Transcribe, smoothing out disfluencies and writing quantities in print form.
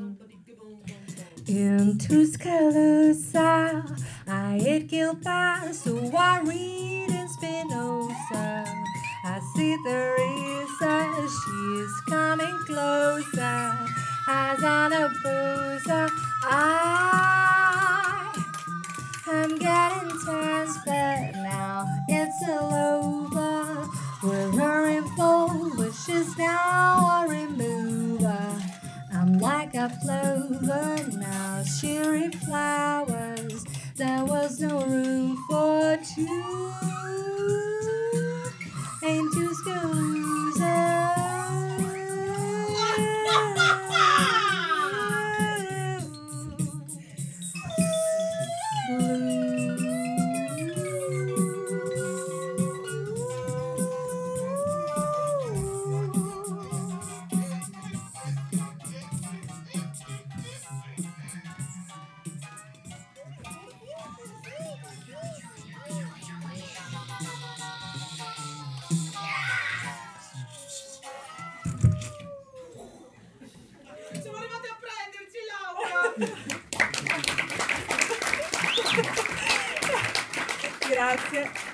In Tuscaloosa, I ate kielbasa while reading Spinoza. I see Teresa, she's coming closer. As on a boozer, I'm getting tense, but now it's all over. With her in full wishes now a remover. I'm like a plover, now cheery flowers. There was no room for two. Ain't Tuscaloosa. Siamo arrivati a prenderci, Laura! Grazie.